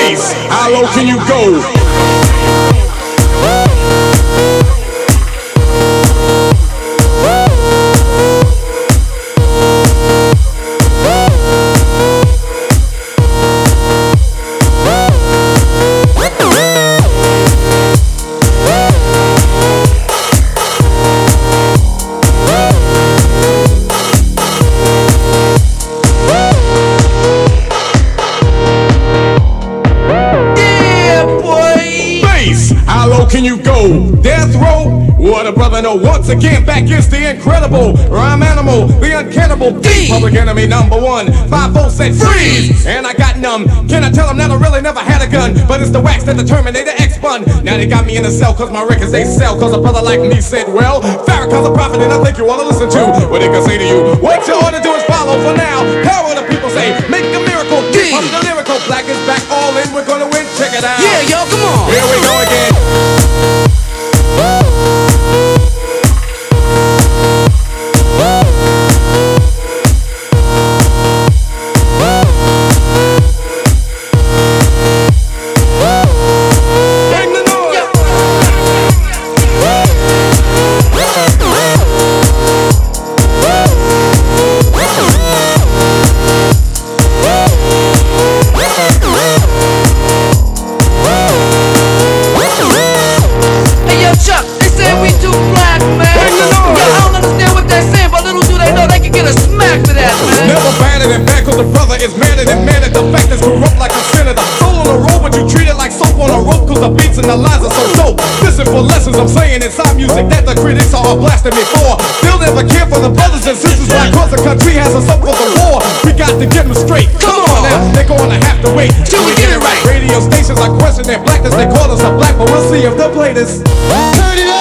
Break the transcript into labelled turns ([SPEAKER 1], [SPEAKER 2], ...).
[SPEAKER 1] Bass, how low can you go? Can you go? Death row? What a brother know. Once again, back is the incredible rhyme animal, the uncannibal D. Public enemy number one. 5-0 said freeze, and I got numb. Can I tell them that I really never had a gun? But it's the wax that the Terminator X spun. Now they got me in a cell cause my records they sell. Cause a brother like me said, well, Farrakhan's a prophet and I think you wanna listen to what they can say to you. What you ought to do is follow for now. Power the people say, make a miracle. D. Pump the lyrical, black is back, all in, we're gonna win. Check it out.
[SPEAKER 2] Yeah, yo, come on.
[SPEAKER 1] Here we go again. And the lines are so dope. Listen for lessons I'm saying inside music that the critics are all blasting me for. They'll never care for the brothers and sisters like cause the country has us up for the war. We got to get them straight. Come on now, they're gonna have to wait till we get it right. Radio stations are questioning their blackness. They call us a black, but we'll see if they'll play this. Turn it up.